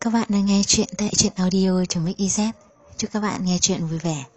các bạn đang nghe chuyện tại truyện audio.mix.iz. Chúc các bạn nghe chuyện vui vẻ.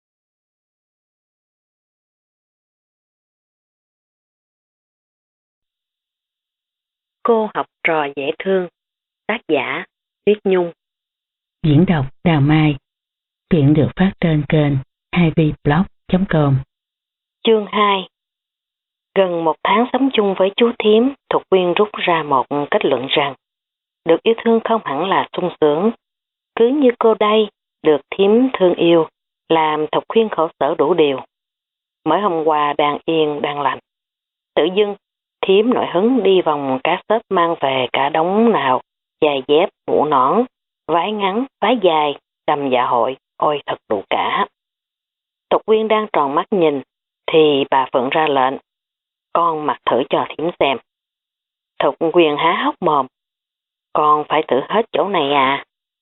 Cô học trò dễ thương. Tác giả Tuyết Nhung. Diễn đọc Đào Mai. Chuyện được phát trên kênh 2vblog.com. Chương 2. Gần 1 tháng sống chung với chú Thím, Thục Quyên rút ra một kết luận rằng được yêu thương không hẳn là sung sướng. Cứ như cô đây, được Thím thương yêu, làm Thục Quyên khổ sở đủ điều. Mới hôm qua đang yên đang lành, tự dưng Thím nổi hứng đi vòng các shop mang về cả đống nào giày dép, mũ nón, váy ngắn, váy dài, đầm dạ hội, ôi thật đủ cả. Thục Quyên đang tròn mắt nhìn thì bà Phượng ra lệnh: con mặc thử cho Thím xem. Thục Quyên há hốc mồm: con phải thử hết chỗ này à?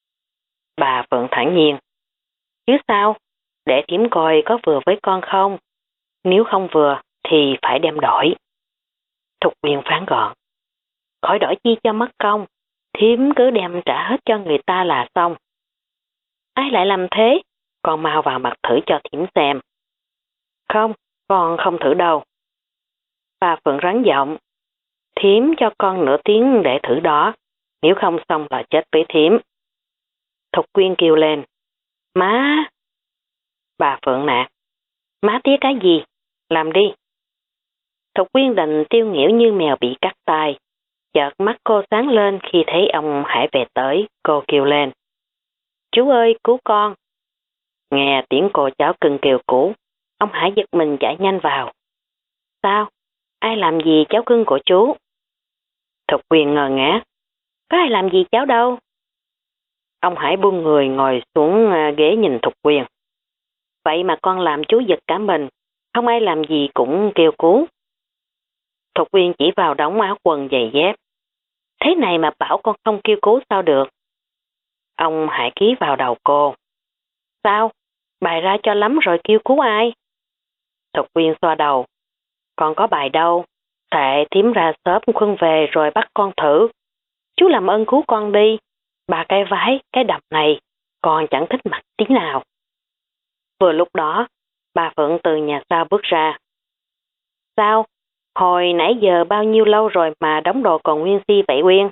Bà Phượng thản nhiên: chứ sao, để Thím coi có vừa với con không, nếu không vừa thì phải đem đổi. Thục Quyên phán gọn: khỏi đổi chi cho mất công, Thím cứ đem trả hết cho người ta là xong. Ai lại làm thế, con mau vào mặc thử cho Thím xem. Không, con không thử đâu. Bà Phượng rắn giọng: Thím cho con nửa tiếng để thử đó, nếu không xong là chết với Thím. Thục Quyên kêu lên: má! Bà Phượng nạt: má tía cái gì, làm đi. Thục Quyên đành tiêu nghỉu như mèo bị cắt tai. Chợt mắt cô sáng lên khi thấy ông Hải về tới, cô kêu lên: chú ơi, cứu con! Nghe tiếng cô cháu cưng kêu cứu, ông Hải giật mình chạy nhanh vào. Sao? Ai làm gì cháu cưng của chú? Thục Quyên ngơ ngác: có ai làm gì cháu đâu. Ông Hải buông người ngồi xuống ghế nhìn Thục Quyên. Vậy mà con làm chú giật cả mình, không ai làm gì cũng kêu cứu. Thục Quyên chỉ vào đống áo quần giày dép. Thế này mà bảo con không kêu cứu sao được? Ông Hải ký vào đầu cô. Sao? Bài ra cho lắm rồi kêu cứu ai? Thục Quyên xoa đầu. Con có bài đâu, thệ Thím ra shop khuân về rồi bắt con thử. Chú làm ơn cứu con đi, 3 cái váy, cái đầm này, con chẳng thích mặc tí nào. Vừa lúc đó, bà Phượng từ nhà sau bước ra. Sao? Hồi nãy giờ bao nhiêu lâu rồi mà đóng đồ còn nguyên si vậy Uyên?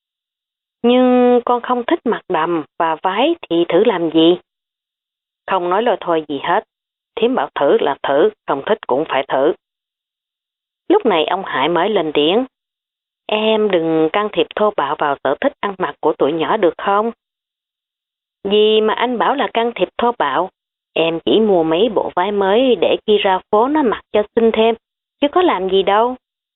Nhưng con không thích mặc đầm và váy thì thử làm gì? Không nói lời thôi gì hết. Thím bảo thử là thử, không thích cũng phải thử. Lúc này ông Hải mới lên tiếng. Em đừng can thiệp thô bạo vào sở thích ăn mặc của tụi nhỏ được không? Gì mà anh bảo là can thiệp thô bạo? Em chỉ mua mấy bộ váy mới để khi ra phố nó mặc cho xinh thêm, chứ có làm gì đâu.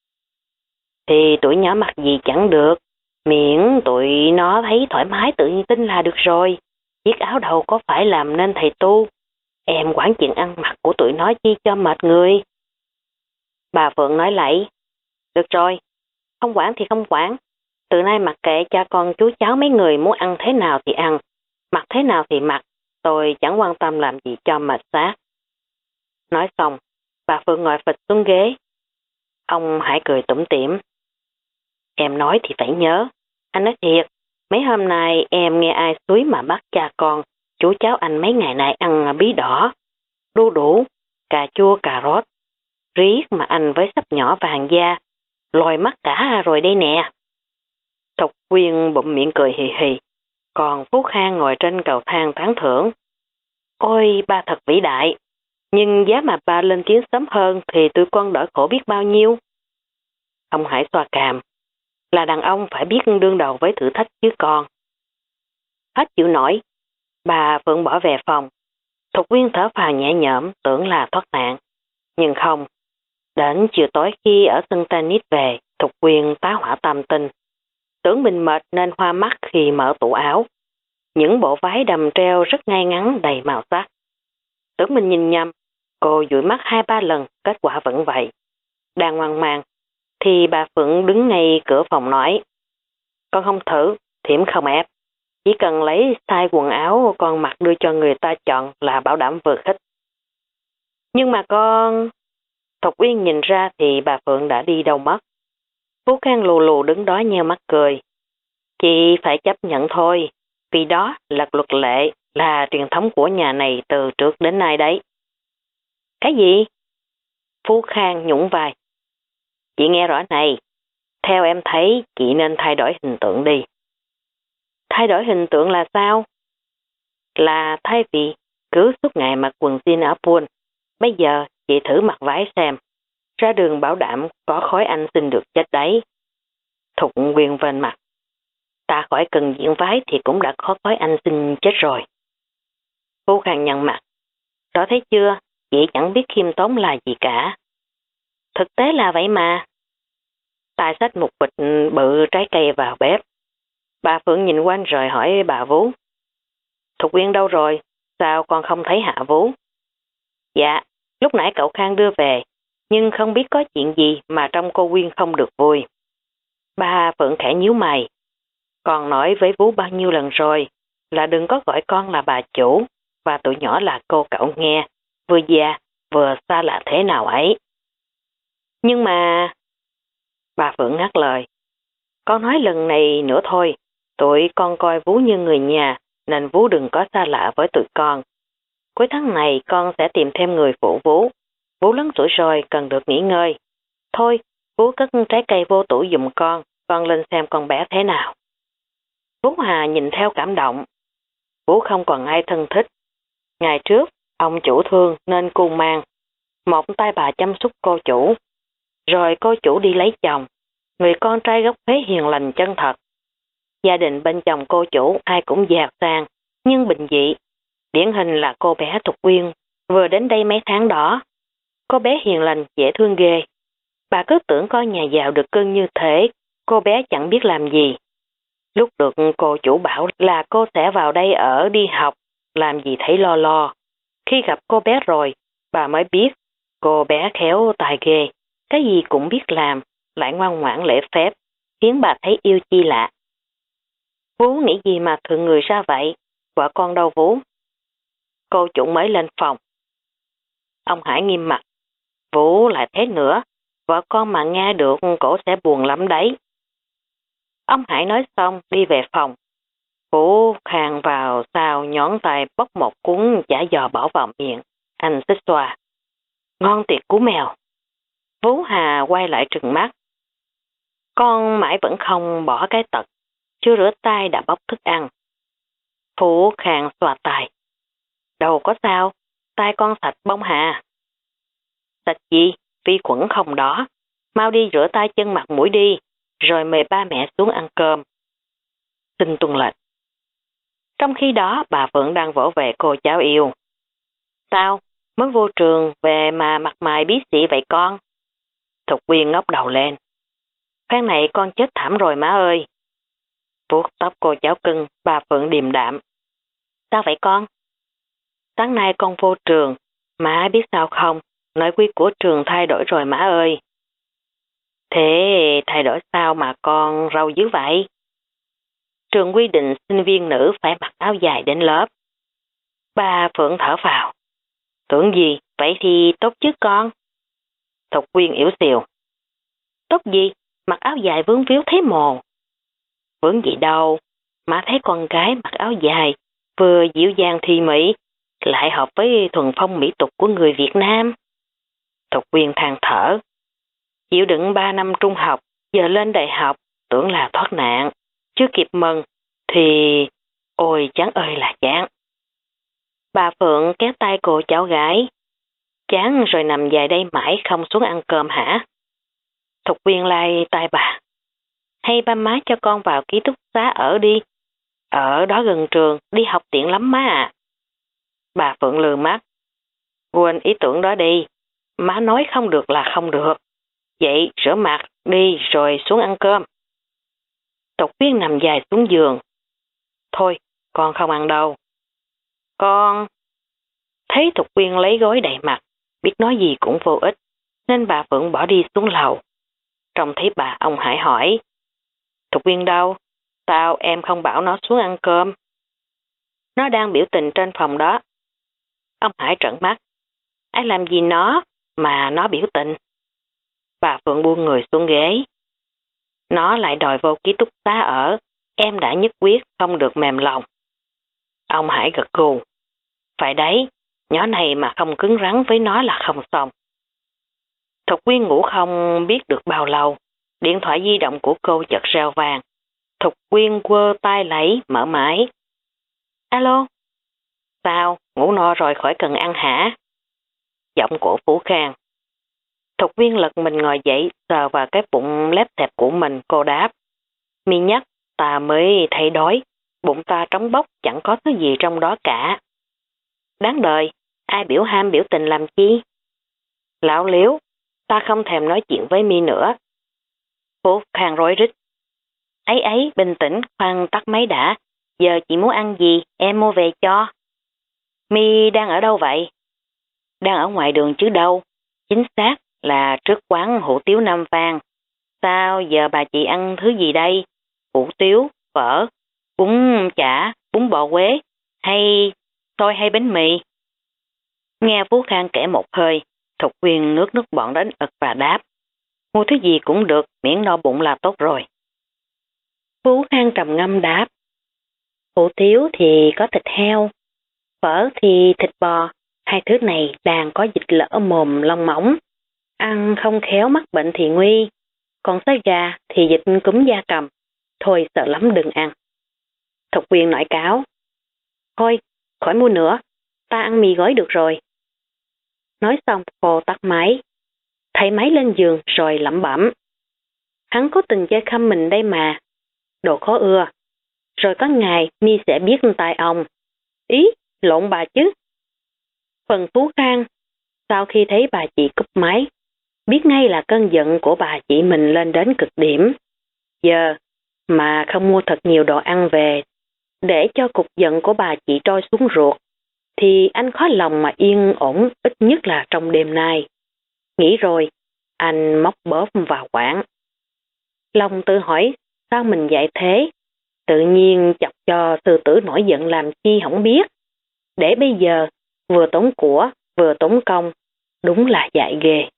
Thì tụi nhỏ mặc gì chẳng được, miễn tụi nó thấy thoải mái tự tin là được rồi. Chiếc áo đầu có phải làm nên thầy tu. Em quản chuyện ăn mặc của tụi nó chi cho mệt người. Bà Phượng nói lạy. Được rồi, không quản thì không quản. Từ nay mặc kệ cha con chú cháu mấy người muốn ăn thế nào thì ăn, mặc thế nào thì mặc, tôi chẳng quan tâm làm gì cho mệt xác. Nói xong, bà Phượng ngồi phịch xuống ghế. Ông Hải cười tủm tỉm. Em nói thì phải nhớ. Anh nói thiệt, mấy hôm nay em nghe ai xúi mà bắt cha con, chú cháu anh mấy ngày nay ăn bí đỏ, đu đủ, cà chua cà rốt. Riết mà anh với sắp nhỏ vàng da, lòi mắt cả rồi đây nè. Thục Quyên bụm miệng cười hì hì, còn Phú Khang ngồi trên cầu thang tán thưởng. Ôi, ba thật vĩ đại, nhưng giá mà ba lên tiếng sớm hơn thì tụi con đỡ khổ biết bao nhiêu. Ông Hải xoa cằm. Là đàn ông phải biết đương đầu với thử thách chứ con. Hết chịu nổi, bà Phượng bỏ về phòng. Thục Quyên thở phào nhẹ nhõm tưởng là thoát nạn. Nhưng không. Đến chiều tối khi ở sân tennis về, Thục Quyên tá hỏa tam tinh. Tưởng mình mệt nên hoa mắt khi mở tủ áo. Những bộ váy đầm treo rất ngay ngắn đầy màu sắc. Tưởng mình nhìn nhầm, cô dụi mắt 2-3 lần, kết quả vẫn vậy. Đang hoang mang, thì bà Phượng đứng ngay cửa phòng nói. Con không thử, Thím không ép. Chỉ cần lấy size quần áo con mặc đưa cho người ta chọn là bảo đảm vừa khích. Nhưng mà con... Thục Uyên nhìn ra thì bà Phượng đã đi đâu mất. Phú Khang lù lù đứng đó nheo mắt cười. Chị phải chấp nhận thôi, vì đó là luật lệ, là truyền thống của nhà này từ trước đến nay đấy. Cái gì? Phú Khang nhún vai. Chị nghe rõ này, theo em thấy chị nên thay đổi hình tượng đi. Thay đổi hình tượng là sao? Là thay vì cứ suốt ngày mặc quần jean ở pool, bây giờ chị thử mặc váy xem. Ra đường bảo đảm có khói anh xin được chết đấy. Thục Quyên vênh mặt. Ta khỏi cần diện váy thì cũng đã có khói anh xin chết rồi. Phú Khang nhăn mặt. Đó thấy chưa, chị chẳng biết khiêm tốn là gì cả. Thực tế là vậy mà. Tài xách một bịch bự trái cây vào bếp. Bà Phượng nhìn quanh rồi hỏi bà Vú. Thục Quyên đâu rồi? Sao con không thấy Hạ Vú? Dạ, lúc nãy cậu Khang đưa về, nhưng không biết có chuyện gì mà trong cô Quyên không được vui. Bà Phượng khẽ nhíu mày. Con nói với Vú bao nhiêu lần rồi là đừng có gọi con là bà chủ và tụi nhỏ là cô cậu nghe, vừa già vừa xa lạ thế nào ấy. Nhưng mà... Bà Phượng ngắt lời. Con nói lần này nữa thôi, tụi con coi Vú như người nhà, nên Vú đừng có xa lạ với tụi con. Cuối tháng này con sẽ tìm thêm người phụ Vú. Vú lớn tuổi rồi cần được nghỉ ngơi. Thôi, Vú cất trái cây vô tủ giùm con lên xem con bé thế nào. Vú Hà nhìn theo cảm động. Vú không còn ai thân thích. Ngày trước, ông chủ thương nên cu mang. Một tay bà chăm sóc cô chủ. Rồi cô chủ đi lấy chồng. Người con trai gốc Huế hiền lành chân thật. Gia đình bên chồng cô chủ ai cũng giàu sang, nhưng bình dị. Điển hình là cô bé Thục Quyên, vừa đến đây mấy tháng đó. Cô bé hiền lành, dễ thương ghê. Bà cứ tưởng con nhà giàu được cưng như thế, cô bé chẳng biết làm gì. Lúc được cô chủ bảo là cô sẽ vào đây ở đi học, làm gì thấy lo lo. Khi gặp cô bé rồi, bà mới biết cô bé khéo tài ghê, cái gì cũng biết làm, lại ngoan ngoãn lễ phép, khiến bà thấy yêu chi lạ. Vú nghĩ gì mà thường người ra vậy? Vợ con đâu Vú? Cô chủ mới lên phòng. Ông Hải nghiêm mặt. Vú lại thế nữa, vợ con mà nghe được cổ sẽ buồn lắm đấy. Ông Hải nói xong đi về phòng. Phú Khang vào sau nhón tay bóc một cuốn chả giò bỏ vào miệng. Anh xích xoa. Ngon tiệt cú mèo. Vú Hà quay lại trừng mắt. Con mãi vẫn không bỏ cái tật. Chưa rửa tay đã bóc thức ăn. Phú Khang xoa tay. Đâu có sao, tay con sạch bông Hà. Sạch gì? Vi khuẩn không đó. Mau đi rửa tay chân mặt mũi đi, rồi mời ba mẹ xuống ăn cơm. Xin tuân lệnh. Trong khi đó, bà Phượng đang vỗ về cô cháu yêu. Sao? Mới vô trường về mà mặt mày bí xị vậy con? Thục Quyên ngóc đầu lên. Phen này con chết thảm rồi má ơi. Vuốt tóc cô cháu cưng, bà Phượng điềm đạm. Sao vậy con? Sáng nay con vô trường, má biết sao không? Nội quy của trường thay đổi rồi má ơi. Thế thay đổi sao mà con râu dữ vậy? Trường quy định sinh viên nữ phải mặc áo dài đến lớp. Bà Phượng thở vào. Tưởng gì, vậy thì tốt chứ con. Thục Quyên yếu xìu. Tốt gì, mặc áo dài vướng víu thấy mồ. Vướng gì đâu, má thấy con gái mặc áo dài, vừa dịu dàng thì mỹ, lại hợp với thuần phong mỹ tục của người Việt Nam. Thục Quyên than thở. Chịu đựng 3 năm trung học, giờ lên đại học, tưởng là thoát nạn. Chưa kịp mừng, thì... Ôi chán ơi là chán. Bà Phượng kéo tay cô cháu gái. Chán rồi nằm dài đây mãi không xuống ăn cơm hả? Thục Quyên lai tay bà. Hay ba má cho con vào ký túc xá ở đi. Ở đó gần trường, đi học tiện lắm má à. Bà Phượng lừ mắt. Quên ý tưởng đó đi. Má nói không được là không được. Vậy rửa mặt đi rồi xuống ăn cơm. Thục Quyên nằm dài xuống giường. Thôi, con không ăn đâu. Con... Thấy Thục Quyên lấy gối đậy mặt, biết nói gì cũng vô ích, nên bà Phượng bỏ đi xuống lầu. Trông thấy bà, ông Hải hỏi. Thục Quyên đâu? Sao em không bảo nó xuống ăn cơm? Nó đang biểu tình trên phòng đó. Ông Hải trợn mắt. Ai làm gì nó mà nó biểu tình? Bà Phượng buông người xuống ghế. Nó lại đòi vô ký túc xá ở, em đã nhất quyết không được mềm lòng. Ông Hải gật gù. Phải đấy, nhỏ này mà không cứng rắn với nó là không xong. Thục Quyên ngủ không biết được bao lâu, điện thoại di động của cô chợt reo vang. Thục Quyên quơ tay lấy, mở máy. Alo? Sao, ngủ no rồi khỏi cần ăn hả? Giọng của Phú Khang. Thục Quyên lật mình ngồi dậy, sờ vào cái bụng lép thẹp của mình, cô đáp. Mi nhắc, ta mới thấy đói, bụng ta trống bốc, chẳng có thứ gì trong đó cả. Đáng đời, ai biểu ham biểu tình làm chi? Lão liếu, ta không thèm nói chuyện với Mi nữa. Phú Khang rối rít. Ấy, bình tĩnh, khoan tắt máy đã. Giờ chị muốn ăn gì, em mua về cho. Mi đang ở đâu vậy? Đang ở ngoài đường chứ đâu. Chính xác là trước quán hủ tiếu Nam Vang. Sao giờ bà chị ăn thứ gì đây? Hủ tiếu, phở, bún chả, bún bò Quế, hay xôi hay bánh mì? Nghe Phú Khang kể một hơi, Thục Quyên nước bọt đến ực và đáp. Mua thứ gì cũng được, miễn no bụng là tốt rồi. Phú Khang trầm ngâm đáp. Hủ tiếu thì có thịt heo, phở thì thịt bò, hai thứ này đang có dịch lở mồm lông mỏng. Ăn không khéo mắc bệnh thì nguy, còn xôi gà thì dịch cúm gia cầm. Thôi sợ lắm đừng ăn. Thục Quyên nổi cáo. Thôi, khỏi mua nữa, ta ăn mì gói được rồi. Nói xong cô tắt máy. Thầy máy lên giường rồi lẩm bẩm. Hắn cố tình chơi khăm mình đây mà. Đồ khó ưa. Rồi có ngày Mi sẽ biết tai ông. Ý, lộn bà chứ. Phần Phú Khang, sau khi thấy bà chị cúp máy, biết ngay là cơn giận của bà chị mình lên đến cực điểm. Giờ mà không mua thật nhiều đồ ăn về để cho cục giận của bà chị trôi xuống ruột, thì anh khó lòng mà yên ổn ít nhất là trong đêm nay. Nghĩ rồi, anh móc bóp vào quán. Long tự hỏi sao mình dạy thế, tự nhiên chọc cho sư tử nổi giận làm chi không biết. Để bây giờ vừa tốn của vừa tốn công, đúng là dại ghê.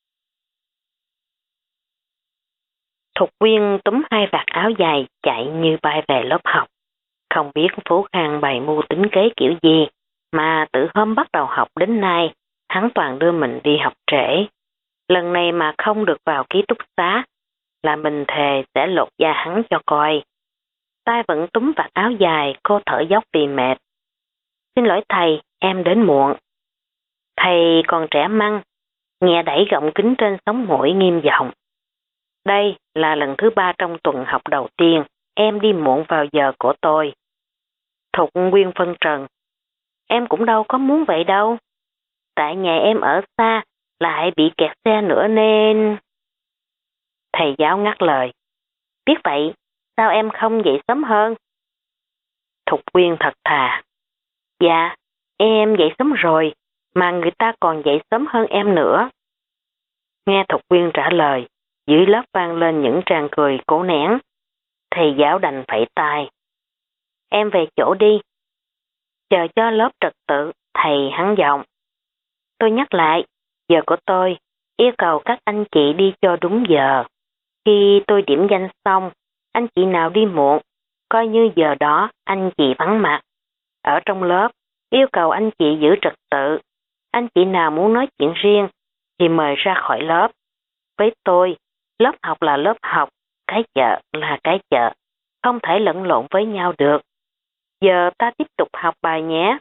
Thục Quyên túm hai vạt áo dài chạy như bay về lớp học. Không biết Phú Khang bày mưu tính kế kiểu gì, mà từ hôm bắt đầu học đến nay, hắn toàn đưa mình đi học trễ. Lần này mà không được vào ký túc xá, là mình thề sẽ lột da hắn cho coi. Tay vẫn túm vạt áo dài, cô thở dốc vì mệt. Xin lỗi thầy, em đến muộn. Thầy còn trẻ măng, nghe đẩy gọng kính trên sống mũi nghiêm giọng. Đây là lần thứ 3 trong tuần học đầu tiên, em đi muộn vào giờ của tôi. Thục Quyên phân trần. Em cũng đâu có muốn vậy đâu. Tại nhà em ở xa, lại bị kẹt xe nữa nên... Thầy giáo ngắt lời. Biết vậy, sao em không dậy sớm hơn? Thục Quyên thật thà. Dạ, em dậy sớm rồi, mà người ta còn dậy sớm hơn em nữa. Nghe Thục Quyên trả lời, dưới lớp vang lên những tràng cười cố nén. Thầy giáo đành phẩy tay. Em về chỗ đi. Chờ cho lớp trật tự, thầy hắn giọng. Tôi nhắc lại, giờ của tôi, yêu cầu các anh chị đi cho đúng giờ. Khi tôi điểm danh xong, anh chị nào đi muộn, coi như giờ đó anh chị vắng mặt. Ở trong lớp, yêu cầu anh chị giữ trật tự. Anh chị nào muốn nói chuyện riêng, thì mời ra khỏi lớp. Với tôi, lớp học là lớp học, cái chợ là cái chợ, không thể lẫn lộn với nhau được. Giờ ta tiếp tục học bài nhé.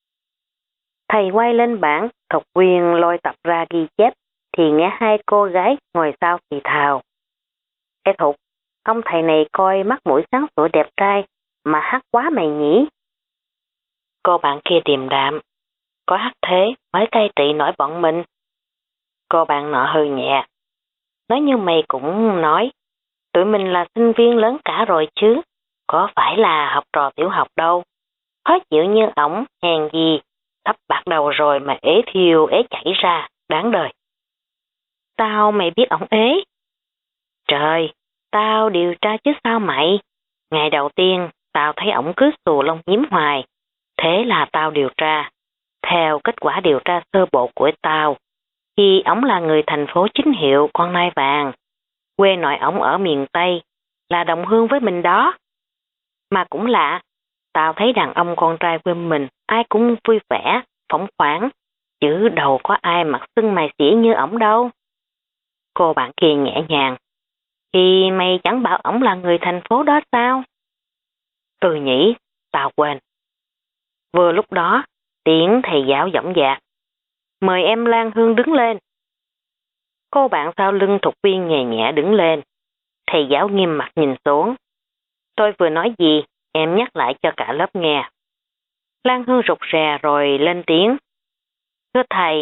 Thầy quay lên bảng, Thục Quyên lôi tập ra ghi chép, thì nghe hai cô gái ngồi sau thì thào. Ê Thục, ông thầy này coi mắt mũi sáng sủa đẹp trai, mà hát quá mày nhỉ? Cô bạn kia điềm đạm. Có hát thế mới cai trị nổi bọn mình. Cô bạn nọ hơi nhẹ. Nói như mày cũng nói, tụi mình là sinh viên lớn cả rồi chứ, có phải là học trò tiểu học đâu. Khó chịu như ổng, hèn gì, thấp bạc đầu rồi mà ế thiêu ế chảy ra, đáng đời. Sao mày biết ổng ế? Trời, tao điều tra chứ sao mày? Ngày đầu tiên, tao thấy ổng cứ xù lông nhím hoài. Thế là tao điều tra. Theo kết quả điều tra sơ bộ của tao, thì ổng là người thành phố Chính Hiệu, con Nai Vàng. Quê nội ổng ở miền Tây, là đồng hương với mình đó. Mà cũng lạ, tao thấy đàn ông con trai bên mình ai cũng vui vẻ, phóng khoáng, chứ đâu có ai mặt sưng mày xỉa như ổng đâu. Cô bạn kia nhẹ nhàng. Thì mày chẳng bảo ổng là người thành phố đó sao? Ừ nhỉ, tao quên. Vừa lúc đó, tiếng thầy giáo dõng dạc. Mời em Lan Hương đứng lên. Cô bạn sau lưng Thục Viên nhẹ nhẹ đứng lên. Thầy giáo nghiêm mặt nhìn xuống. Tôi vừa nói gì, em nhắc lại cho cả lớp nghe. Lan Hương rụt rè rồi lên tiếng. Thưa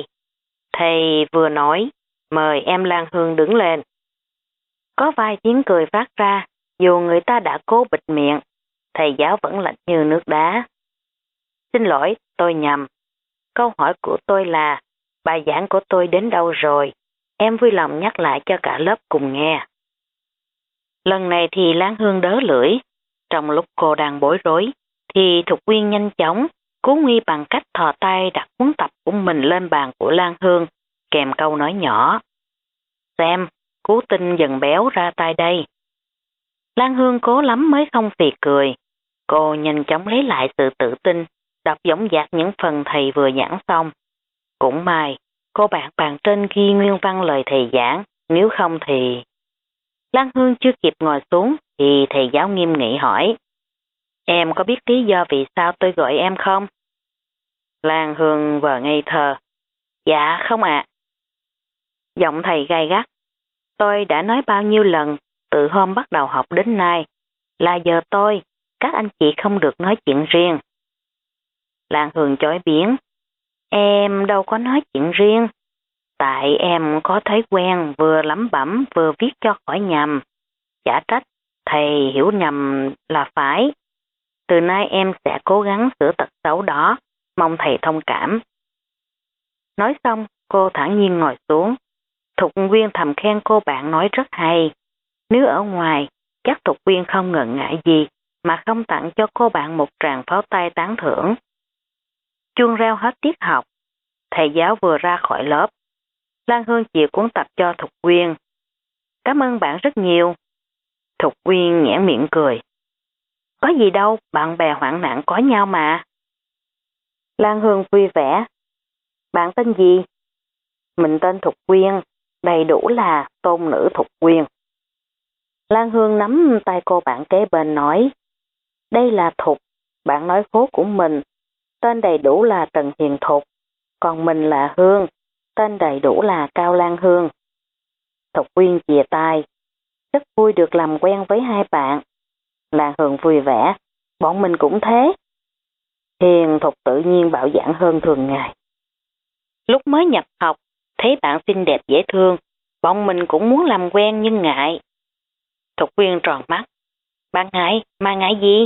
thầy vừa nói, mời em Lan Hương đứng lên. Có vài tiếng cười phát ra, dù người ta đã cố bịt miệng, thầy giáo vẫn lạnh như nước đá. Xin lỗi, tôi nhầm. Câu hỏi của tôi là, bài giảng của tôi đến đâu rồi? Em vui lòng nhắc lại cho cả lớp cùng nghe. Lần này thì Lan Hương đớ lưỡi. Trong lúc cô đang bối rối, thì Thục Quyên nhanh chóng cứu nguy bằng cách thò tay đặt cuốn tập của mình lên bàn của Lan Hương, kèm câu nói nhỏ. Xem, Cú Tinh dần béo ra tay đây. Lan Hương cố lắm mới không phì cười. Cô nhanh chóng lấy lại sự tự tin, đọc dõng dạc những phần thầy vừa giảng xong. Cũng may, cô bạn bàn trên ghi nguyên văn lời thầy giảng, nếu không thì... Lan Hương chưa kịp ngồi xuống thì thầy giáo nghiêm nghị hỏi. Em có biết lý do vì sao tôi gọi em không? Lan Hương vờ ngây thơ. Dạ không ạ. Giọng thầy gay gắt. Tôi đã nói bao nhiêu lần, từ hôm bắt đầu học đến nay, là giờ tôi, các anh chị không được nói chuyện riêng. Lan Hương chối biến. Em đâu có nói chuyện riêng. Tại em có thói quen vừa lẩm bẩm vừa viết cho khỏi nhầm. Chả trách, thầy hiểu nhầm là phải. Từ nay em sẽ cố gắng sửa tật xấu đó, mong thầy thông cảm. Nói xong, cô thản nhiên ngồi xuống. Thục Quyên thầm khen cô bạn nói rất hay. Nếu ở ngoài, chắc Thục Quyên không ngần ngại gì mà không tặng cho cô bạn một tràng pháo tay tán thưởng. Chuông reo hết tiết học. Thầy giáo vừa ra khỏi lớp. Lan Hương chìa cuốn tập cho Thục Quyên. Cảm ơn bạn rất nhiều. Thục Quyên nhẽ miệng cười. Có gì đâu, bạn bè hoạn nạn có nhau mà. Lan Hương vui vẻ. Bạn tên gì? Mình tên Thục Quyên, đầy đủ là tôn nữ Thục Quyên. Lan Hương nắm tay cô bạn kế bên nói. Đây là Thục, bạn nói phố của mình. Tên đầy đủ là Trần Hiền Thục, còn mình là Hương, tên đầy đủ là Cao Lan Hương. Thục Quyên chìa tay. Rất vui được làm quen với hai bạn. Lan Hương vui vẻ, bọn mình cũng thế. Hiền Thục tự nhiên bạo dạn hơn thường ngày. Lúc mới nhập học, thấy bạn xinh đẹp dễ thương, bọn mình cũng muốn làm quen nhưng ngại. Thục Quyên tròn mắt. Bạn ngại, mà ngại gì?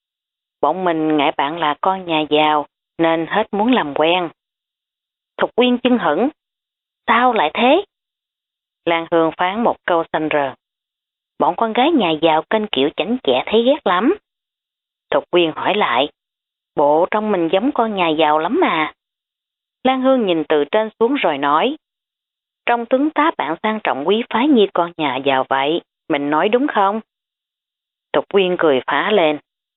Bọn mình ngại bạn là con nhà giàu, nên hết muốn làm quen. Thục Quyên chưng hửng. Sao lại thế? Lan Hương phán một câu xanh rờn. Bọn con gái nhà giàu kênh kiểu chảnh chẹ thấy ghét lắm. Thục Quyên hỏi lại. Bộ trong mình giống con nhà giàu lắm mà. Lan Hương nhìn từ trên xuống rồi nói. Trong tướng tá bạn sang trọng quý phái như con nhà giàu vậy, mình nói đúng không? Thục Quyên cười phá lên.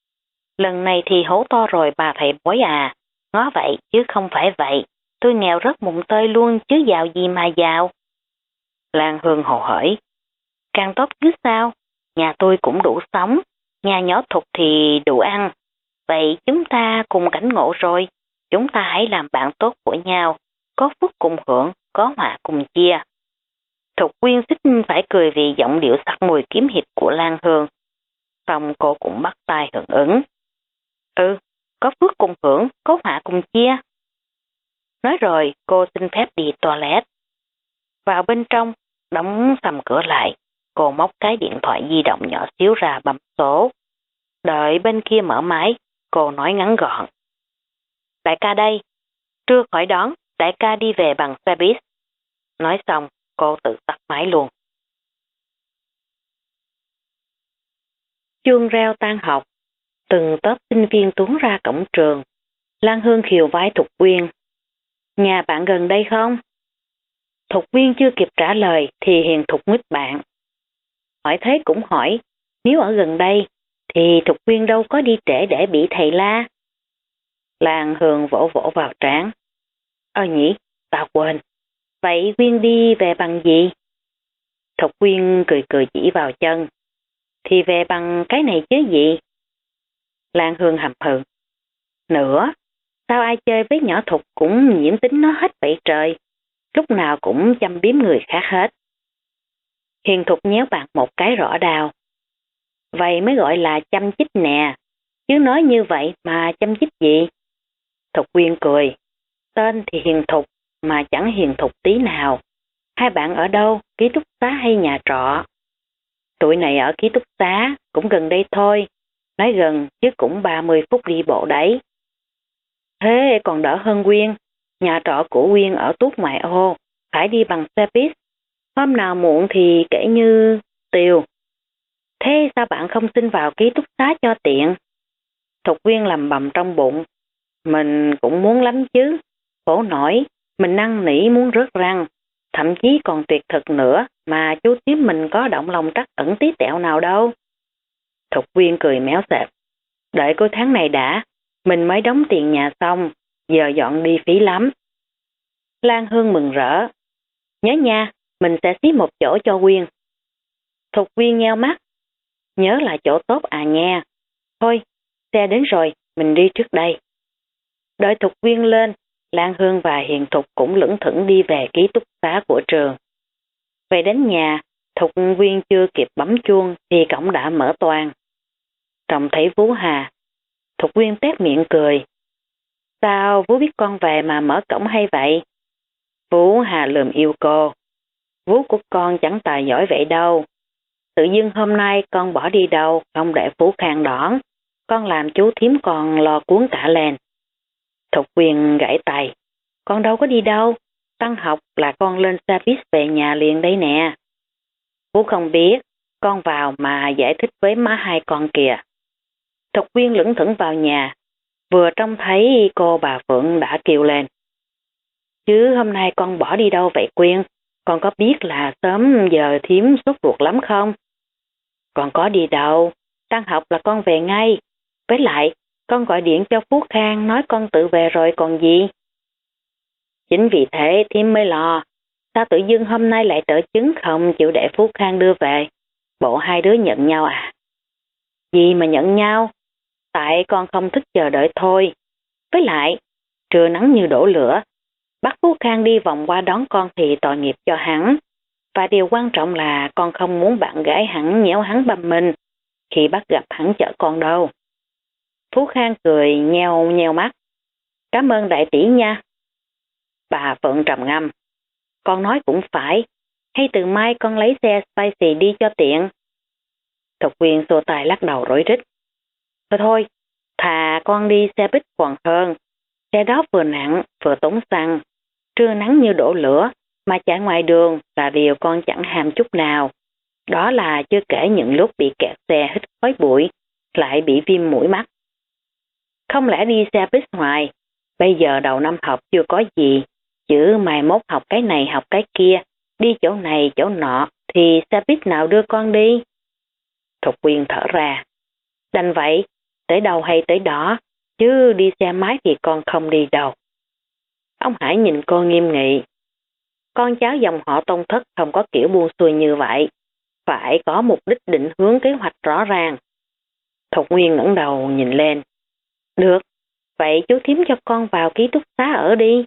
Lần này thì hố to rồi bà thầy bói à. Ngó vậy chứ không phải vậy. Tôi nghèo rất mụn tơi luôn chứ giàu gì mà giàu. Lan Hương hồ hởi. Càng tốt chứ sao? Nhà tôi cũng đủ sống. Nhà nhỏ Thục thì đủ ăn. Vậy chúng ta cùng cảnh ngộ rồi. Chúng ta hãy làm bạn tốt của nhau. Có phúc cùng hưởng, có họa cùng chia. Thục Quyên xích phải cười vì giọng điệu sắc mùi kiếm hiệp của Lan Hương. Xong cô cũng bắt tay hưởng ứng. Ừ, có phước cùng hưởng, có họa cùng chia. Nói rồi, cô xin phép đi toilet. Vào bên trong, đóng sầm cửa lại. Cô móc cái điện thoại di động nhỏ xíu ra bấm số. Đợi bên kia mở máy, cô nói ngắn gọn. Đại ca đây. Trưa khỏi đón, đại ca đi về bằng xe buýt. Nói xong, cô tự tắt máy luôn. Chuông reo tan học. Từng tốp sinh viên tuôn ra cổng trường. Lan Hương khiều vai Thục Quyên. Nhà bạn gần đây không? Thục Quyên chưa kịp trả lời thì Hiền Thục nguyết bạn. Hỏi thế cũng hỏi, nếu ở gần đây thì Thục Quyên đâu có đi trễ để bị thầy la. Lan Hương vỗ vỗ vào trán. Nhỉ, tao quên. Vậy Quyên đi về bằng gì? Thục Quyên cười cười chỉ vào chân. Thì về bằng cái này chứ gì? Lan Hương hầm hừ. Nữa, sao ai chơi với nhỏ Thục cũng nhiễm tính nó hết vậy trời. Lúc nào cũng chăm biếm người khác hết. Hiền Thục nhéo bạn một cái rõ đau. Vậy mới gọi là chăm chích nè. Chứ nói như vậy mà chăm chích gì? Thục Quyên cười. Tên thì Hiền Thục mà chẳng hiền thục tí nào. Hai bạn ở đâu, ký túc xá hay nhà trọ? Tụi này ở ký túc xá, cũng gần đây thôi. Nói gần chứ cũng 30 phút đi bộ đấy. Thế còn đỡ hơn Quyên. Nhà trọ của Quyên ở tuốt ngoại ô, phải đi bằng xe buýt. Hôm nào muộn thì kể như Tiều. Thế sao bạn không xin vào ký túc xá cho tiện? Thục Quyên lầm bầm trong bụng. Mình cũng muốn lắm chứ. Khổ nổi, mình năn nỉ muốn rớt răng. Thậm chí còn tuyệt thực nữa mà chú Tím mình có động lòng trắc ẩn tí tẹo nào đâu. Thục Quyên cười méo sệt. Đợi cuối tháng này đã, mình mới đóng tiền nhà xong, giờ dọn đi phí lắm. Lan Hương mừng rỡ. Nhớ nha, mình sẽ xí một chỗ cho Quyên. Thục Quyên nheo mắt. Nhớ là chỗ tốt à nha. Thôi, xe đến rồi, mình đi trước đây. Đợi Thục Quyên lên, Lan Hương và Hiền Thục cũng lững thững đi về ký túc xá của trường. Về đến nhà, Thục Quyên chưa kịp bấm chuông thì cổng đã mở toang. Trông thấy Vú Hà, Thục Quyên tét miệng cười. Sao Vú biết con về mà mở cổng hay vậy? Vú Hà lườm yêu cô. Vú của con chẳng tài giỏi vậy đâu. Tự dưng hôm nay con bỏ đi đâu, không để Phú Khang đón. Con làm chú thím còn lo cuốn cả lên. Thục Quyên gãy tay. Con đâu có đi đâu. Tăng học là con lên xe buýt về nhà liền đây nè. Phú không biết. Con vào mà giải thích với má hai con kìa. Thục Quyên lững thững vào nhà. Vừa trông thấy cô bà Phượng đã kêu lên. Chứ hôm nay con bỏ đi đâu vậy Quyên? Con có biết là sớm giờ thím sốt ruột lắm không? Con có đi đâu. Tăng học là con về ngay. Với lại, con gọi điện cho Phú Khang nói con tự về rồi còn gì. Chính vì thế thím mới lo. Sao tự dưng hôm nay lại trợ chứng không chịu để Phú Khang đưa về? Bộ hai đứa nhận nhau à? Gì mà nhận nhau? Tại con không thích chờ đợi thôi. Với lại, trưa nắng như đổ lửa. Bắt Phú Khang đi vòng qua đón con thì tội nghiệp cho hắn. Và điều quan trọng là con không muốn bạn gái hắn nhéo hắn băm mình khi bắt gặp hắn chở con đâu. Phú Khang cười nheo nheo mắt. Cảm ơn đại tỷ nha. Bà Phượng trầm ngâm. Con nói cũng phải. Hay từ mai con lấy xe Spicy đi cho tiện. Thục Quyên xô tay lắc đầu rối rít. Thôi, thà con đi xe buýt còn hơn. Xe đó vừa nặng vừa tốn xăng. Trưa nắng như đổ lửa mà chạy ngoài đường là điều con chẳng ham chút nào. Đó là chưa kể những lúc bị kẹt xe hít khói bụi, lại bị viêm mũi mắt. Không lẽ đi xe buýt hoài, bây giờ đầu năm học chưa có gì, chứ mai mốt học cái này học cái kia, đi chỗ này chỗ nọ thì xe buýt nào đưa con đi? Thục Quyên thở ra. Đành vậy, tới đâu hay tới đó, chứ đi xe máy thì con không đi đâu. Ông Hải nhìn cô nghiêm nghị. Con cháu dòng họ Tôn Thất không có kiểu buông xuôi như vậy. Phải có mục đích định hướng kế hoạch rõ ràng. Thục Nguyên ngẩng đầu nhìn lên. Được, vậy chú thím cho con vào ký túc xá ở đi.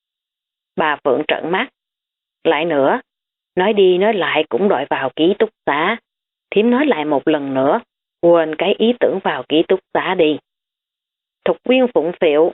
Bà Phượng trợn mắt. Lại nữa, nói đi nói lại cũng đòi vào ký túc xá. Thím nói lại một lần nữa, quên cái ý tưởng vào ký túc xá đi. Thục Nguyên phụng phịu.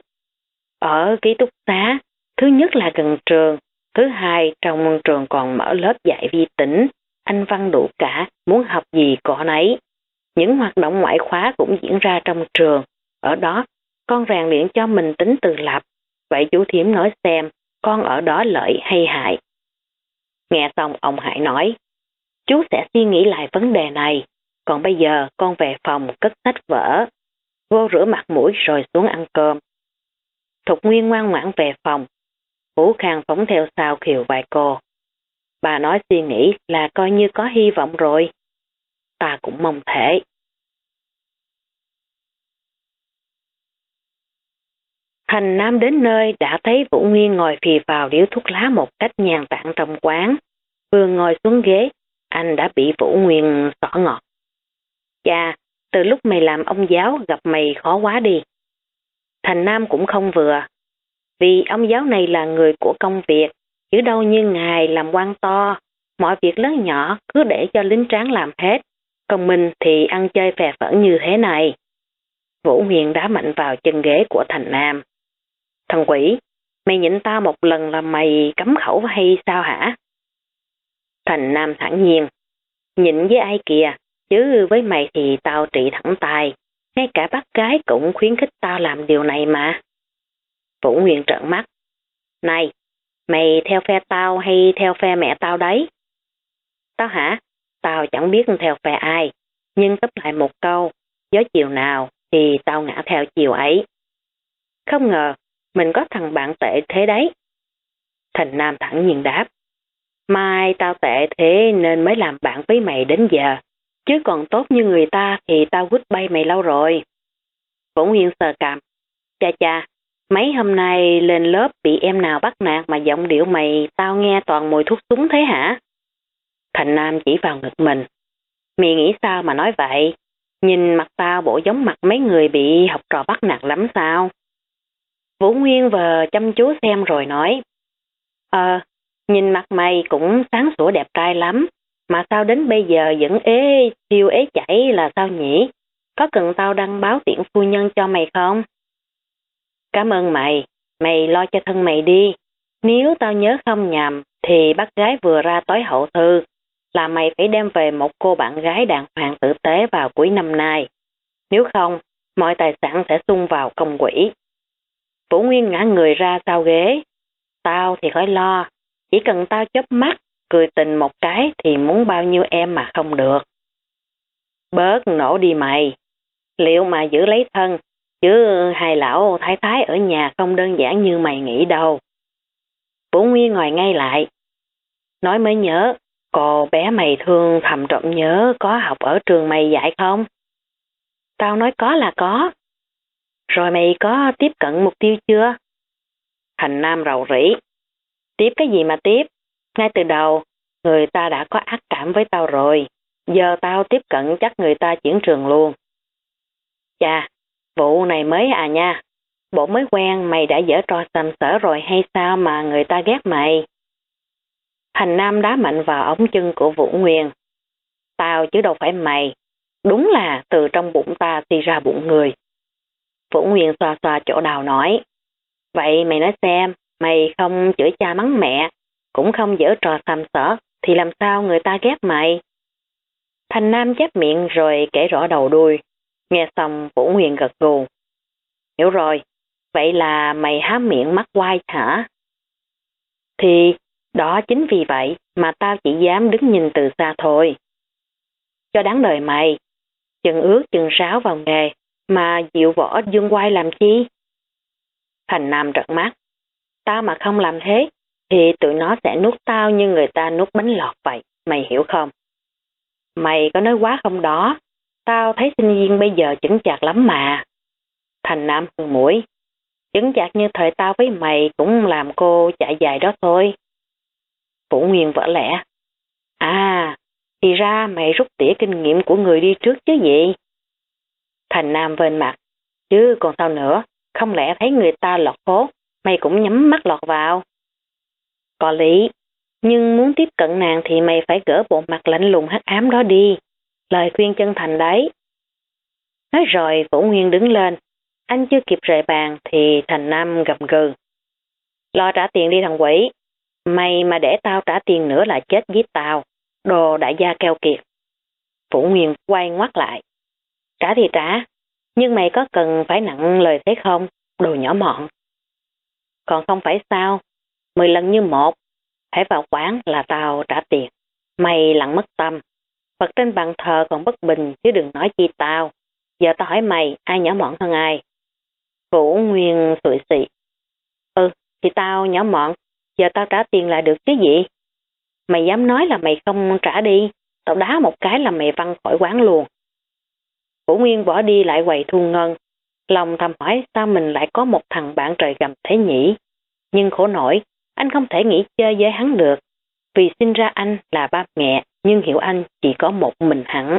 Ở ký túc xá, thứ nhất là gần trường, thứ hai trong trường còn mở lớp dạy vi tính, anh văn đủ cả, muốn học gì có nấy. Những hoạt động ngoại khóa cũng diễn ra trong trường, ở đó con rèn luyện cho mình tính tự lập. Vậy chú thím nói xem, con ở đó lợi hay hại? Nghe xong ông Hải nói, chú sẽ suy nghĩ lại vấn đề này, còn bây giờ con về phòng cất sách vở, vô rửa mặt mũi rồi xuống ăn cơm. Thục Nguyên ngoan ngoãn về phòng. Phú Khang phóng theo sau khều vai cô. Bà nói suy nghĩ là coi như có hy vọng rồi. Ta cũng mong thế. Thành Nam đến nơi đã thấy Vũ Nguyên ngồi phì vào điếu thuốc lá một cách nhàn tản trong quán. Vừa ngồi xuống ghế, anh đã bị Vũ Nguyên xỏ ngọt. Chà, từ lúc mày làm ông giáo gặp mày khó quá đi. Thành Nam cũng không vừa. Vì ông giáo này là người của công việc, chứ đâu như ngài làm quan to. Mọi việc lớn nhỏ cứ để cho lính tráng làm hết. Còn mình thì ăn chơi phè phỡn như thế này. Vũ Nguyên đá mạnh vào chân ghế của Thành Nam. Thằng quỷ, mày nhịn tao một lần là mày cấm khẩu hay sao hả? Thành Nam thản nhiên. Nhịn với ai kìa, chứ với mày thì tao trị thẳng tài. Ngay cả bác gái cũng khuyến khích tao làm điều này mà. Vũ Nguyên trợn mắt. Này, mày theo phe tao hay theo phe mẹ tao đấy? Tao hả? Tao chẳng biết theo phe ai. Nhưng tóm lại một câu, gió chiều nào thì tao ngã theo chiều ấy. Không ngờ, mình có thằng bạn tệ thế đấy. Thành Nam thẳng nhiên đáp. Mai tao tệ thế nên mới làm bạn với mày đến giờ. Chứ còn tốt như người ta thì tao quýt bay mày lâu rồi. Vũ Nguyên sờ cằm. Cha, mấy hôm nay lên lớp bị em nào bắt nạt mà giọng điệu mày tao nghe toàn mùi thuốc súng thế hả? Thành Nam chỉ vào ngực mình. Mày nghĩ sao mà nói vậy? Nhìn mặt tao bộ giống mặt mấy người bị học trò bắt nạt lắm sao? Vũ Nguyên vờ chăm chú xem rồi nói. Nhìn mặt mày cũng sáng sủa đẹp trai lắm. Mà sao đến bây giờ vẫn siêu ế chảy là sao nhỉ? Có cần tao đăng báo tiễn phu nhân cho mày không? Cảm ơn mày, mày lo cho thân mày đi. Nếu tao nhớ không nhầm thì bác gái vừa ra tối hậu thư là mày phải đem về một cô bạn gái đàng hoàng tử tế vào cuối năm nay. Nếu không, mọi tài sản sẽ xung vào công quỹ. Vũ Nguyên ngã người ra sau ghế. Tao thì khỏi lo, chỉ cần tao chớp mắt, cười tình một cái thì muốn bao nhiêu em mà không được. Bớt nổ đi mày, liệu mà giữ lấy thân, chứ hai lão thái thái ở nhà không đơn giản như mày nghĩ đâu. Vũ Nguyên ngồi ngay lại. Nói mới nhớ, cô bé mày thương thầm trộm nhớ có học ở trường mày dạy không? Tao nói có là có. Rồi mày có tiếp cận mục tiêu chưa? Thành Nam rầu rĩ. Tiếp cái gì mà tiếp? Ngay từ đầu, người ta đã có ác cảm với tao rồi. Giờ tao tiếp cận chắc người ta chuyển trường luôn. Chà, vụ này mới à nha. Bộ mới quen mày đã dở trò sàm sỡ rồi hay sao mà người ta ghét mày? Thành Nam đá mạnh vào ống chân của Vũ Nguyên. Tao chứ đâu phải mày. Đúng là từ trong bụng ta đi ra bụng người. Vũ Nguyên xoa xoa chỗ đào nói. Vậy mày nói xem, mày không chửi cha mắng mẹ, cũng không dở trò sàm sỡ, thì làm sao người ta ghét mày? Thành Nam chép miệng rồi kể rõ đầu đuôi. Nghe xong Vũ Nguyên gật gù. Hiểu rồi, vậy là mày há miệng mắt quay hả? Thì đó chính vì vậy mà tao chỉ dám đứng nhìn từ xa thôi. Cho đáng đời mày, chân ướt chân sáo vào nghề, mà dịu võ dương quay làm chi? Thành Nam trợn mắt. Tao mà không làm thế, thì tụi nó sẽ nuốt tao như người ta nuốt bánh lọt vậy, mày hiểu không? Mày có nói quá không đó, tao thấy sinh viên bây giờ chững chạc lắm mà. Thành Nam hừ mũi. Chững chạc như thời tao với mày cũng làm cô chạy dài đó thôi. Vũ Nguyên vỡ lẽ. À, thì ra mày rút tỉa kinh nghiệm của người đi trước chứ gì? Thành Nam vênh mặt. Chứ còn sao nữa, không lẽ thấy người ta lọt phố, mày cũng nhắm mắt lọt vào? Có lý, nhưng muốn tiếp cận nàng thì mày phải gỡ bộ mặt lạnh lùng hắc ám đó đi. Lời khuyên chân thành đấy. Nói rồi Vũ Nguyên đứng lên. Anh chưa kịp rời bàn thì Thành Nam gầm gừ. Lo trả tiền đi thằng quỷ. Mày mà để tao trả tiền nữa là chết với tao. Đồ đại gia keo kiệt. Vũ Nguyên quay ngoắt lại. Trả thì trả, nhưng mày có cần phải nặng lời thế không? Đồ nhỏ mọn. Còn không phải sao? 10 lần như một. Hãy vào quán là tao trả tiền. Mày lặng mất tâm. Phật trên bàn thờ còn bất bình chứ đừng nói chi tao. Giờ tao hỏi mày, ai nhỏ mọn hơn ai? Vũ Nguyên sụi xị. Thì tao nhỏ mọn. Giờ tao trả tiền là được chứ gì? Mày dám nói là mày không trả đi. Tao đá một cái là mày văng khỏi quán luôn. Vũ Nguyên bỏ đi lại quầy thu ngân. Lòng thầm hỏi sao mình lại có một thằng bạn trời gầm thế nhỉ? Nhưng khổ nổi, anh không thể nghỉ chơi với hắn được. Vì sinh ra anh là ba mẹ, nhưng hiểu anh chỉ có một mình hắn.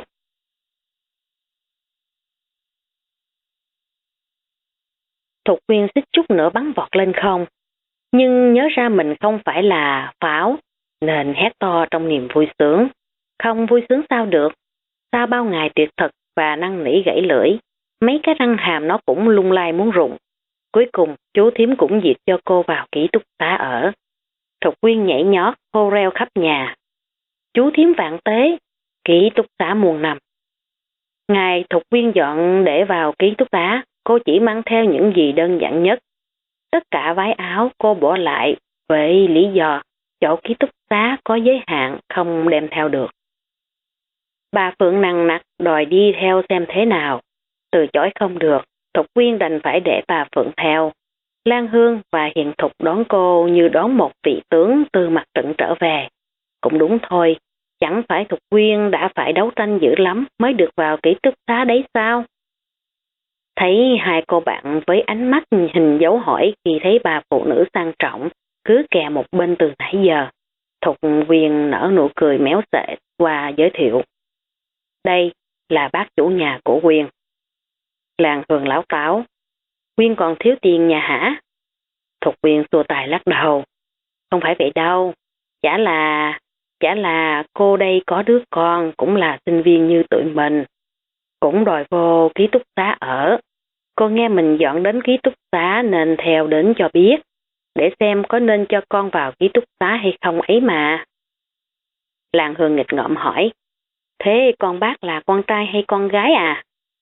Thục Quyên xích chút nữa bắn vọt lên không. Nhưng nhớ ra mình không phải là pháo, nên hét to trong niềm vui sướng. Không vui sướng sao được? Sau bao ngày tuyệt thực và năn nỉ gãy lưỡi, mấy cái răng hàm nó cũng lung lay muốn rụng. Cuối cùng, chú thím cũng dịp cho cô vào ký túc xá ở. Thục Quyên nhảy nhót, hô reo khắp nhà. Chú thím vạn tế, ký túc xá muôn năm. Ngày Thục Quyên dọn để vào ký túc xá, cô chỉ mang theo những gì đơn giản nhất. Tất cả váy áo cô bỏ lại với lý do chỗ ký túc xá có giới hạn không đem theo được. Bà Phượng nằng nặc đòi đi theo xem thế nào. Từ chối không được, Thục Quyên đành phải để bà Phượng theo. Lan Hương và Hiền Thục đón cô như đón một vị tướng từ mặt trận trở về. Cũng đúng thôi, chẳng phải Thục Quyên đã phải đấu tranh dữ lắm mới được vào ký túc xá đấy sao? Thấy hai cô bạn với ánh mắt hình dấu hỏi khi thấy bà phụ nữ sang trọng cứ kè một bên từ nãy giờ. Thục Quyên nở nụ cười méo xệ và giới thiệu. Đây là bác chủ nhà của Quyên. Lan Hương láo táo. Quyên còn thiếu tiền nhà hả? Thục Quyên xua tay lắc đầu. Không phải vậy đâu. Chả là cô đây có đứa con cũng là sinh viên như tụi mình. Cũng đòi vô ký túc xá ở. Cô nghe mình dọn đến ký túc xá nên theo đến cho biết. Để xem có nên cho con vào ký túc xá hay không ấy mà. Lan Hương nghịch ngợm hỏi. Thế con bác là con trai hay con gái à?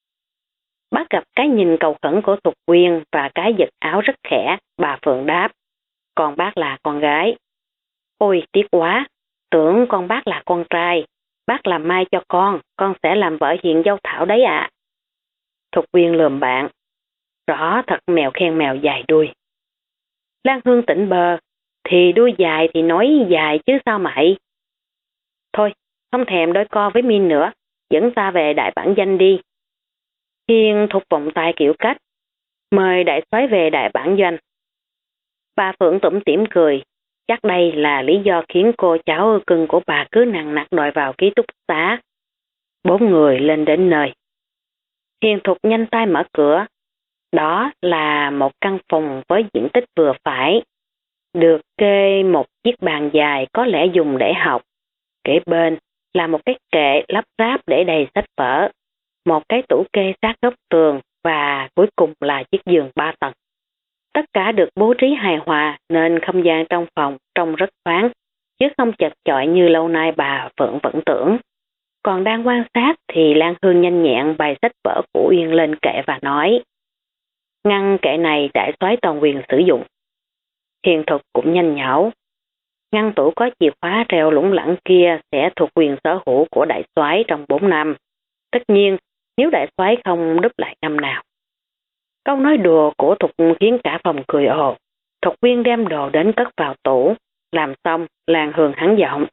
Bác gặp cái nhìn cầu khẩn của Thục Quyên và cái giật áo rất khẽ, bà Phượng đáp. Con bác là con gái. Ôi tiếc quá, tưởng con bác là con trai. Bác làm mai cho con sẽ làm vợ hiện dâu Thảo đấy ạ. Thục Quyên lườm bạn. Rõ thật mèo khen mèo dài đuôi. Lan Hương tỉnh bơ. Thì đuôi dài thì nói dài chứ sao mày. Thôi, không thèm đôi co với Min nữa. Dẫn ta về đại bản danh đi. Hiền Thục vòng tay kiểu cách. Mời đại soái về đại bản doanh. Bà Phượng tủm tỉm cười. Chắc đây là lý do khiến cô cháu cưng của bà cứ nằng nặc đòi vào ký túc xá. 4 người lên đến nơi. Hiền Thục nhanh tay mở cửa. Đó là một căn phòng với diện tích vừa phải. Được kê một chiếc bàn dài có lẽ dùng để học. Kế bên là một cái kệ lắp ráp để đầy sách vở. Một cái tủ kê sát góc tường và cuối cùng là chiếc giường 3 tầng. Tất cả được bố trí hài hòa nên không gian trong phòng trông rất thoáng, chứ không chật chội như lâu nay bà Phượng vẫn tưởng. Còn đang quan sát thì Lan Hương nhanh nhẹn bày sách vở của Uyên lên kệ và nói. Ngăn kệ này đại soái toàn quyền sử dụng. Hiền Thục cũng nhanh nhảu. Ngăn tủ có chìa khóa treo lủng lẳng kia sẽ thuộc quyền sở hữu của đại soái trong 4 năm. Tất nhiên, nếu đại soái không đúp lại năm nào. Câu nói đùa của Thục khiến cả phòng cười ồ. Thục Quyên đem đồ đến cất vào tủ. Làm xong, Lan Hương hắn giọng.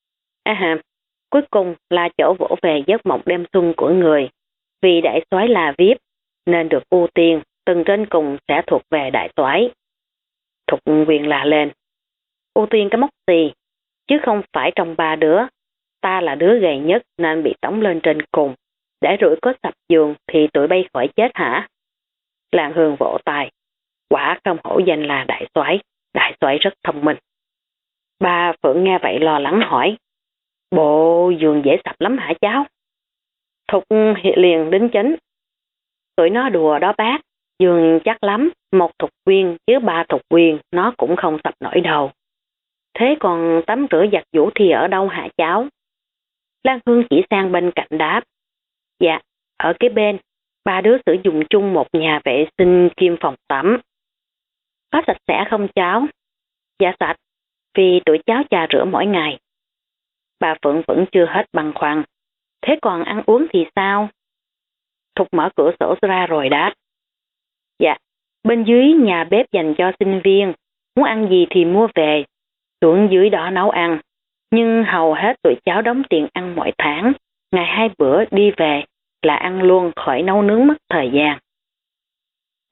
Cuối cùng là chỗ vỗ về giấc mộng đêm xuân của người. Vì đại soái là VIP, nên được ưu tiên, từng trên cùng sẽ thuộc về đại soái. Thục Quyên la lên. Ưu tiên cái mốc gì? Chứ không phải trong 3 đứa. Ta là đứa gầy nhất nên bị tống lên trên cùng. Để rủi có sập giường thì tụi bay khỏi chết hả? Lan Hương vỗ tay. Quả không hổ danh là đại soái rất thông minh. Bà Phượng nghe vậy lo lắng hỏi. Bộ giường dễ sập lắm hả cháu? Thục liền đính chính. Tụi nó đùa đó bác, giường chắc lắm, một Thục Quyên chứ 3 Thục Quyên nó cũng không sập nổi đầu. Thế còn tắm rửa giặt giũ thì ở đâu hả cháu? Lan Hương chỉ sang bên cạnh đáp. Dạ, ở kế bên, 3 đứa sử dụng chung một nhà vệ sinh kiêm phòng tắm. Có sạch sẽ không cháu? Dạ sạch, vì tụi cháu chà rửa mỗi ngày. Bà Phượng vẫn chưa hết băn khoăn. Thế còn ăn uống thì sao? Thục mở cửa sổ ra rồi đáp. Dạ, bên dưới nhà bếp dành cho sinh viên, muốn ăn gì thì mua về, xuống dưới đó nấu ăn. Nhưng hầu hết tụi cháu đóng tiền ăn mỗi tháng, ngày 2 bữa đi về là ăn luôn khỏi nấu nướng mất thời gian.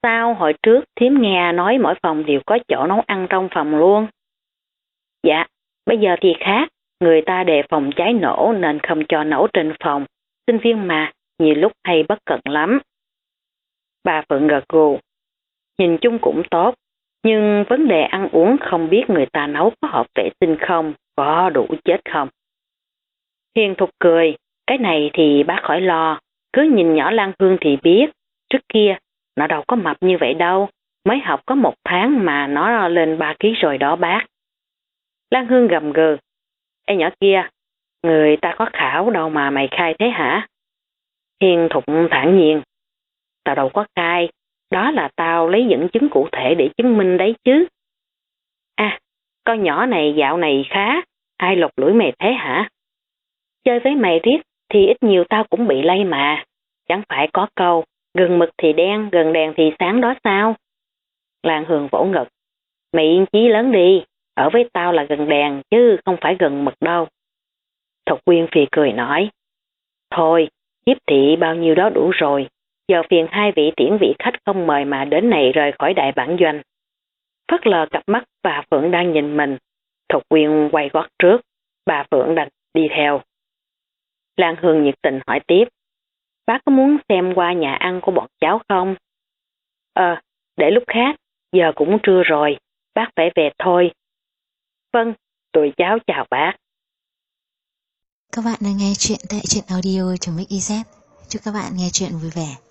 Sao hồi trước thím nghe nói mỗi phòng đều có chỗ nấu ăn trong phòng luôn? Dạ, bây giờ thì khác, người ta đề phòng cháy nổ nên không cho nấu trên phòng. Sinh viên mà, nhiều lúc hay bất cẩn lắm. Bà Phượng gật gù. Nhìn chung cũng tốt, nhưng vấn đề ăn uống không biết người ta nấu có hợp vệ sinh không, có đủ chết không. Hiền Thục cười, cái này thì bác khỏi lo, cứ nhìn nhỏ Lan Hương thì biết, trước kia nó đâu có mập như vậy đâu, mới học có 1 tháng mà nó lên 3 kg rồi đó bác. Lan Hương gầm gừ, ê nhỏ kia, người ta có khảo đâu mà mày khai thế hả? Hiền Thục thản nhiên, tao đâu có khai, đó là tao lấy dẫn chứng cụ thể để chứng minh đấy chứ. À, con nhỏ này dạo này khá, ai lột lưỡi mày thế hả? Chơi với mày riết thì ít nhiều tao cũng bị lây mà, chẳng phải có câu, gần mực thì đen, gần đèn thì sáng đó sao? Lan Hương vỗ ngực, mày yên chí lớn đi, ở với tao là gần đèn chứ không phải gần mực đâu. Thục Quyên phì cười nói, thôi, tiếp thị bao nhiêu đó đủ rồi, giờ phiền 2 vị tiễn vị khách không mời mà đến này rời khỏi đại bản doanh. Phớt lờ cặp mắt bà Phượng đang nhìn mình, Thục Quyên quay gót trước, bà Phượng đành đi theo. Lan Hương nhiệt tình hỏi tiếp, bác có muốn xem qua nhà ăn của bọn cháu không? Để lúc khác, giờ cũng trưa rồi, bác phải về thôi. Vâng, tụi cháu chào bác. Các bạn đang nghe chuyện tại truyện audio.mix.iz. Chúc các bạn nghe chuyện vui vẻ.